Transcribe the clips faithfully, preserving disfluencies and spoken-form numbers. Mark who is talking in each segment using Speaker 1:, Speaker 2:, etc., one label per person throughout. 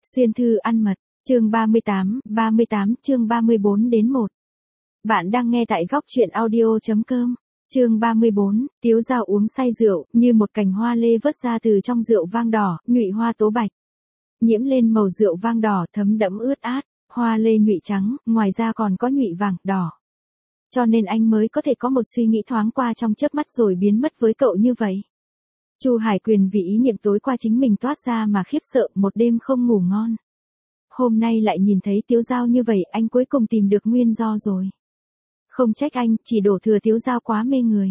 Speaker 1: Xuyên thư ăn mật, chương ba mươi tám, ba mươi tám chương ba mươi bốn đến một. Bạn đang nghe tại góc truyện audio.com. Chương ba mươi bốn, Tiếu Dao uống say rượu, như một cành hoa lê vớt ra từ trong rượu vang đỏ, nhụy hoa tố bạch. Nhiễm lên màu rượu vang đỏ thấm đẫm ướt át, hoa lê nhụy trắng, ngoài ra còn có nhụy vàng, đỏ. Cho nên anh mới có thể có một suy nghĩ thoáng qua trong chớp mắt rồi biến mất với cậu như vậy. Chu Hải Quyền vì ý niệm tối qua chính mình toát ra mà khiếp sợ, một đêm không ngủ ngon. Hôm nay lại nhìn thấy Tiếu Dao như vậy, anh cuối cùng tìm được nguyên do rồi. Không trách anh, chỉ đổ thừa Tiếu Dao quá mê người.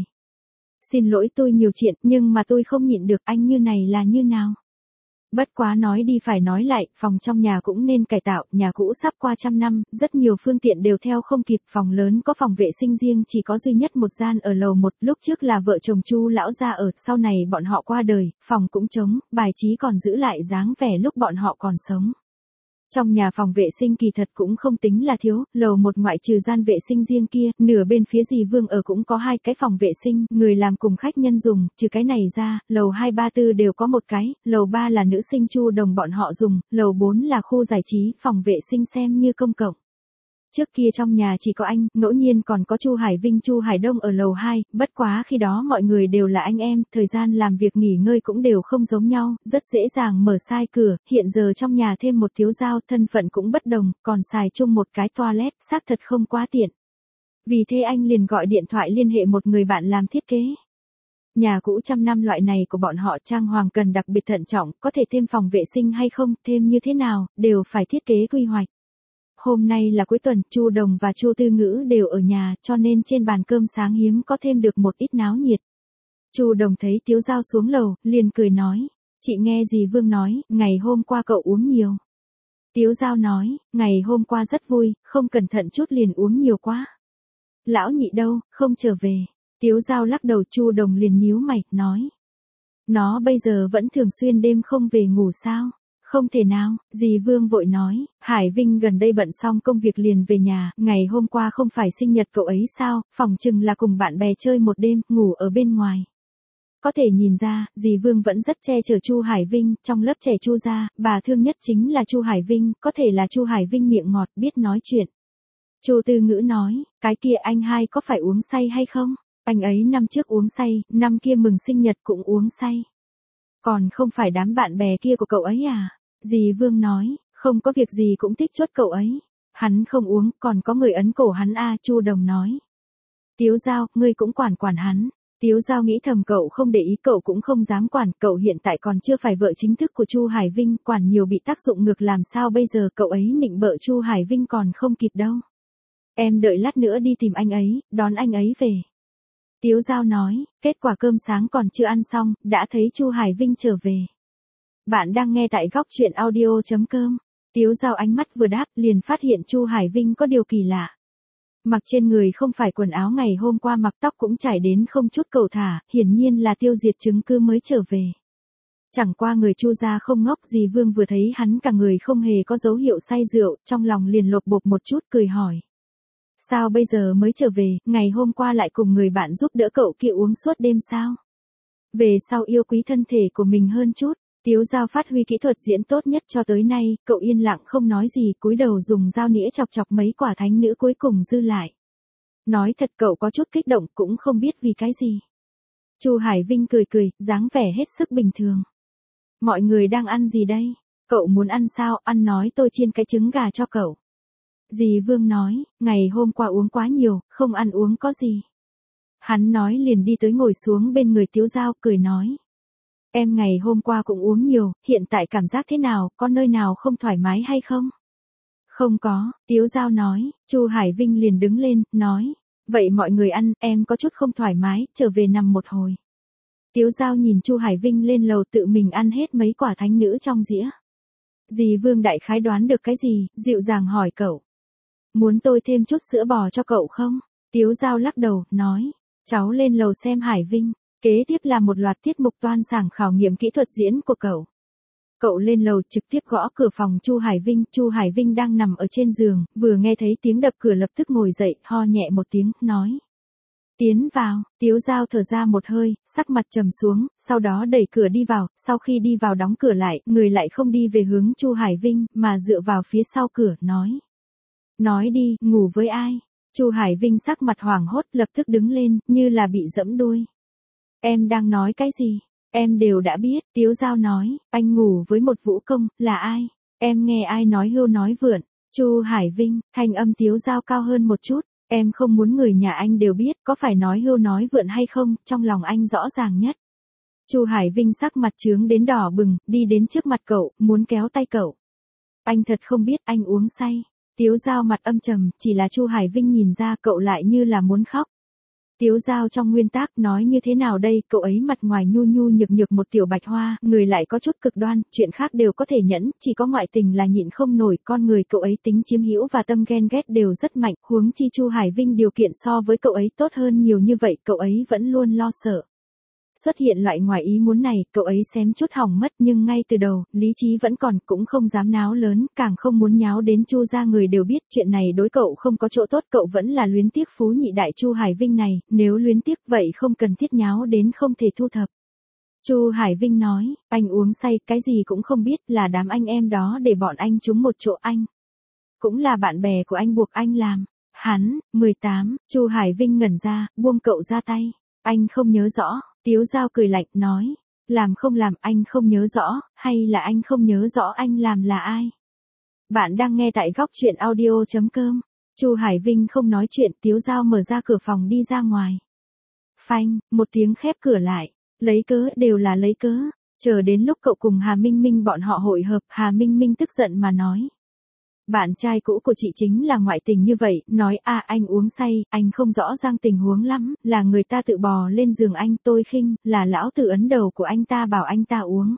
Speaker 1: Xin lỗi tôi nhiều chuyện, nhưng mà tôi không nhịn được, anh như này là như nào? Bất quá nói đi phải nói lại, phòng trong nhà cũng nên cải tạo, nhà cũ sắp qua trăm năm, rất nhiều phương tiện đều theo không kịp, phòng lớn có phòng vệ sinh riêng chỉ có duy nhất một gian ở lầu một, lúc trước là vợ chồng Chu lão gia ở, sau này bọn họ qua đời, phòng cũng trống, bài trí còn giữ lại dáng vẻ lúc bọn họ còn sống. Trong nhà phòng vệ sinh kỳ thật cũng không tính là thiếu, lầu một ngoại trừ gian vệ sinh riêng kia, nửa bên phía dì Vương ở cũng có hai cái phòng vệ sinh, người làm cùng khách nhân dùng, trừ cái này ra, lầu hai ba tư đều có một cái, lầu ba là nữ sinh Chu đồng bọn họ dùng, lầu bốn là khu giải trí, phòng vệ sinh xem như công cộng. Trước kia trong nhà chỉ có anh, ngẫu nhiên còn có Chu Hải Vinh, Chu Hải Đông ở lầu hai, bất quá khi đó mọi người đều là anh em, thời gian làm việc nghỉ ngơi cũng đều không giống nhau, rất dễ dàng mở sai cửa, hiện giờ trong nhà thêm một Tiếu Dao, thân phận cũng bất đồng, còn xài chung một cái toilet, xác thật không quá tiện. Vì thế anh liền gọi điện thoại liên hệ một người bạn làm thiết kế. Nhà cũ trăm năm loại này của bọn họ trang hoàng cần đặc biệt thận trọng, có thể thêm phòng vệ sinh hay không, thêm như thế nào, đều phải thiết kế quy hoạch. Hôm nay là cuối tuần, Chu Đồng và Chu Tư Ngữ đều ở nhà, cho nên trên bàn cơm sáng hiếm có thêm được một ít náo nhiệt. Chu Đồng thấy Tiếu Dao xuống lầu, liền cười nói, chị nghe dì Vương nói, ngày hôm qua cậu uống nhiều. Tiếu Dao nói, ngày hôm qua rất vui, không cẩn thận chút liền uống nhiều quá. Lão nhị đâu, không trở về. Tiếu Dao lắc đầu, Chu Đồng liền nhíu mày, nói. Nó bây giờ vẫn thường xuyên đêm không về ngủ sao? Không thể nào, dì Vương vội nói, Hải Vinh gần đây bận xong công việc liền về nhà, ngày hôm qua không phải sinh nhật cậu ấy sao, phỏng chừng là cùng bạn bè chơi một đêm, ngủ ở bên ngoài. Có thể nhìn ra, dì Vương vẫn rất che chở Chu Hải Vinh, trong lớp trẻ Chu gia, bà thương nhất chính là Chu Hải Vinh, có thể là Chu Hải Vinh miệng ngọt, biết nói chuyện. Chu Tư Ngữ nói, cái kia anh hai có phải uống say hay không? Anh ấy năm trước uống say, năm kia mừng sinh nhật cũng uống say. Còn không phải đám bạn bè kia của cậu ấy à? Dì Vương nói, không có việc gì cũng thích chốt cậu ấy. Hắn không uống, còn có người ấn cổ hắn a, Chu Đồng nói. Tiếu Dao, ngươi cũng quản quản hắn. Tiếu Dao nghĩ thầm cậu không để ý, cậu cũng không dám quản, cậu hiện tại còn chưa phải vợ chính thức của Chu Hải Vinh, quản nhiều bị tác dụng ngược, làm sao bây giờ, cậu ấy nịnh bợ Chu Hải Vinh còn không kịp đâu. Em đợi lát nữa đi tìm anh ấy, đón anh ấy về. Tiếu Dao nói, kết quả cơm sáng còn chưa ăn xong, đã thấy Chu Hải Vinh trở về. Bạn đang nghe tại góc truyện audio.com. Tiếu Dao ánh mắt vừa đáp, liền phát hiện Chu Hải Vinh có điều kỳ lạ. Mặc trên người không phải quần áo ngày hôm qua mặc, tóc cũng chải đến không chút cầu thả, hiển nhiên là tiêu diệt chứng cư mới trở về. Chẳng qua người Chu gia không ngốc, dì Vương vừa thấy hắn cả người không hề có dấu hiệu say rượu, trong lòng liền lột bột một chút, cười hỏi. Sao bây giờ mới trở về, ngày hôm qua lại cùng người bạn giúp đỡ cậu kia uống suốt đêm sao? Về sau yêu quý thân thể của mình hơn chút. Tiếu Dao phát huy kỹ thuật diễn tốt nhất cho tới nay, cậu yên lặng không nói gì, cúi đầu dùng dao nĩa chọc chọc mấy quả thánh nữ cuối cùng dư lại. Nói thật cậu có chút kích động, cũng không biết vì cái gì. Chu Hải Vinh cười cười, dáng vẻ hết sức bình thường. Mọi người đang ăn gì đây? Cậu muốn ăn sao, ăn nói tôi chiên cái trứng gà cho cậu. Dì Vương nói, ngày hôm qua uống quá nhiều, không ăn uống có gì. Hắn nói liền đi tới ngồi xuống bên người Tiếu Dao, cười nói. Em ngày hôm qua cũng uống nhiều, hiện tại cảm giác thế nào, có nơi nào không thoải mái hay không? Không có, Tiếu Dao nói. Chu Hải Vinh liền đứng lên, nói. Vậy mọi người ăn, em có chút không thoải mái, trở về nằm một hồi. Tiếu Dao nhìn Chu Hải Vinh lên lầu tự mình ăn hết mấy quả thánh nữ trong dĩa. Dì Vương đại khái đoán được cái gì, dịu dàng hỏi cậu. Muốn tôi thêm chút sữa bò cho cậu không? Tiếu Dao lắc đầu, nói. Cháu lên lầu xem Hải Vinh. Kế tiếp là một loạt tiết mục toan sảng khảo nghiệm kỹ thuật diễn của cậu. Cậu lên lầu trực tiếp gõ cửa phòng Chu Hải Vinh, Chu Hải Vinh đang nằm ở trên giường, vừa nghe thấy tiếng đập cửa lập tức ngồi dậy, ho nhẹ một tiếng, nói. Tiến vào, Tiếu Dao thở ra một hơi, sắc mặt trầm xuống, sau đó đẩy cửa đi vào, sau khi đi vào đóng cửa lại, người lại không đi về hướng Chu Hải Vinh, mà dựa vào phía sau cửa, nói. Nói đi, ngủ với ai? Chu Hải Vinh sắc mặt hoảng hốt, lập tức đứng lên, như là bị giẫm đuôi. Em đang nói cái gì? Em đều đã biết, Tiếu Dao nói, anh ngủ với một vũ công, là ai? Em nghe ai nói hưu nói vượn? Chu Hải Vinh, thanh âm Tiếu Dao cao hơn một chút. Em không muốn người nhà anh đều biết, có phải nói hưu nói vượn hay không, trong lòng anh rõ ràng nhất. Chu Hải Vinh sắc mặt trướng đến đỏ bừng, đi đến trước mặt cậu, muốn kéo tay cậu. Anh thật không biết, anh uống say. Tiếu Dao mặt âm trầm, chỉ là Chu Hải Vinh nhìn ra cậu lại như là muốn khóc. Tiếu Dao trong nguyên tắc nói như thế nào đây, cậu ấy mặt ngoài nhu nhu nhược nhược một tiểu bạch hoa, người lại có chút cực đoan, chuyện khác đều có thể nhẫn, chỉ có ngoại tình là nhịn không nổi, con người cậu ấy tính chiếm hữu và tâm ghen ghét đều rất mạnh, huống chi Chu Hải Vinh điều kiện so với cậu ấy tốt hơn nhiều như vậy, cậu ấy vẫn luôn lo sợ. Xuất hiện loại ngoài ý muốn này, cậu ấy xém chút hỏng mất nhưng ngay từ đầu, lý trí vẫn còn, cũng không dám náo lớn, càng không muốn nháo đến Chu gia người đều biết chuyện này đối cậu không có chỗ tốt, cậu vẫn là luyến tiếc phú nhị đại Chu Hải Vinh này, nếu luyến tiếc vậy không cần thiết nháo đến không thể thu thập. Chu Hải Vinh nói, anh uống say, cái gì cũng không biết, là đám anh em đó để bọn anh trúng một chỗ anh. Cũng là bạn bè của anh buộc anh làm. Hắn, mười tám, Chu Hải Vinh ngẩn ra, buông cậu ra tay. Anh không nhớ rõ. Tiếu Dao cười lạnh, nói, làm không làm anh không nhớ rõ, hay là anh không nhớ rõ anh làm là ai? Bạn đang nghe tại góc truyện audio chấm com. Chu Hải Vinh không nói chuyện, Tiếu Dao mở ra cửa phòng đi ra ngoài. Phanh, một tiếng khép cửa lại, lấy cớ đều là lấy cớ, chờ đến lúc cậu cùng Hà Minh Minh bọn họ hội hợp, Hà Minh Minh tức giận mà nói. Bạn trai cũ của chị chính là ngoại tình như vậy, nói à anh uống say, anh không rõ ràng tình huống lắm, là người ta tự bò lên giường anh, tôi khinh, là lão tử ấn đầu của anh ta bảo anh ta uống.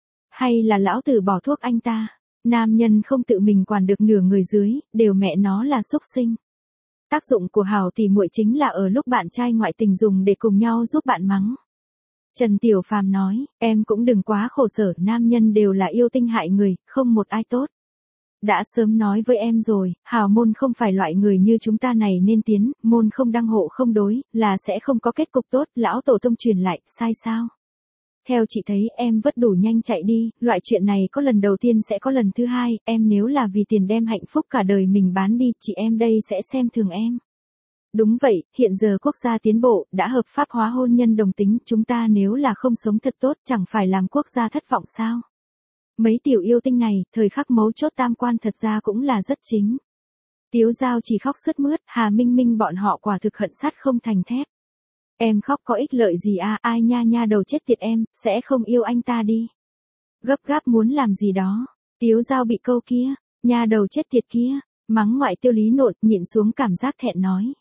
Speaker 1: Hay là lão tử bỏ thuốc anh ta, nam nhân không tự mình quản được nửa người dưới, đều mẹ nó là xúc sinh. Tác dụng của hào tỷ muội chính là ở lúc bạn trai ngoại tình dùng để cùng nhau giúp bạn mắng. Trần Tiểu Phàm nói, em cũng đừng quá khổ sở, nam nhân đều là yêu tinh hại người, không một ai tốt. Đã sớm nói với em rồi, hào môn không phải loại người như chúng ta này nên tiến, môn không đăng hộ không đối, là sẽ không có kết cục tốt, lão tổ tông truyền lại, sai sao? Theo chị thấy em vất đủ nhanh chạy đi, loại chuyện này có lần đầu tiên sẽ có lần thứ hai, em nếu là vì tiền đem hạnh phúc cả đời mình bán đi, chị em đây sẽ xem thường em. Đúng vậy, hiện giờ quốc gia tiến bộ, đã hợp pháp hóa hôn nhân đồng tính, chúng ta nếu là không sống thật tốt chẳng phải làm quốc gia thất vọng sao? Mấy tiểu yêu tinh này, thời khắc mấu chốt tam quan thật ra cũng là rất chính. Tiếu Dao chỉ khóc sướt mướt, Hà Minh Minh bọn họ quả thực hận sắt không thành thép. Em khóc có ích lợi gì à, ai nha nha đầu chết tiệt em, sẽ không yêu anh ta đi. Gấp gáp muốn làm gì đó, Tiếu Dao bị câu kia, nha đầu chết tiệt kia, mắng ngoại Tiêu Lý Nộn, nhịn xuống cảm giác thẹn nói.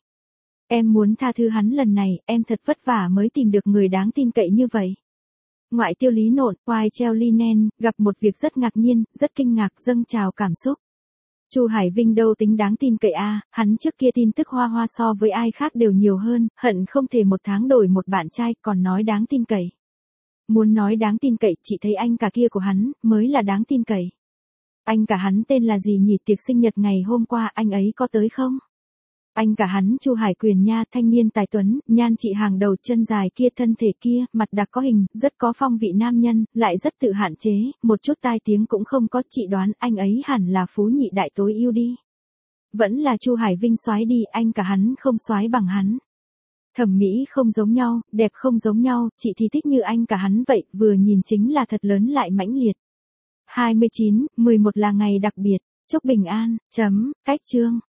Speaker 1: Em muốn tha thứ hắn lần này, em thật vất vả mới tìm được người đáng tin cậy như vậy. Ngoại Tiêu Lý Nộn, oai treo linen, gặp một việc rất ngạc nhiên, rất kinh ngạc, dâng trào cảm xúc. Chu Hải Vinh đâu tính đáng tin cậy a, à, hắn trước kia tin tức hoa hoa so với ai khác đều nhiều hơn, hận không thể một tháng đổi một bạn trai, còn nói đáng tin cậy. Muốn nói đáng tin cậy, chị thấy anh cả kia của hắn, mới là đáng tin cậy. Anh cả hắn tên là gì nhỉ, tiệc sinh nhật ngày hôm qua, anh ấy có tới không? Anh cả hắn Chu Hải Quyền nha, thanh niên tài tuấn, nhan trị hàng đầu, chân dài kia, thân thể kia, mặt đặc có hình, rất có phong vị nam nhân, lại rất tự hạn chế, một chút tai tiếng cũng không có, chị đoán anh ấy hẳn là phú nhị đại tối ưu đi. Vẫn là Chu Hải Vinh soái đi, anh cả hắn không soái bằng hắn. Thẩm mỹ không giống nhau, đẹp không giống nhau, chị thì thích như anh cả hắn vậy, vừa nhìn chính là thật lớn lại mãnh liệt. hai mươi chín, mười một là ngày đặc biệt, chúc bình an, chấm, cách chương.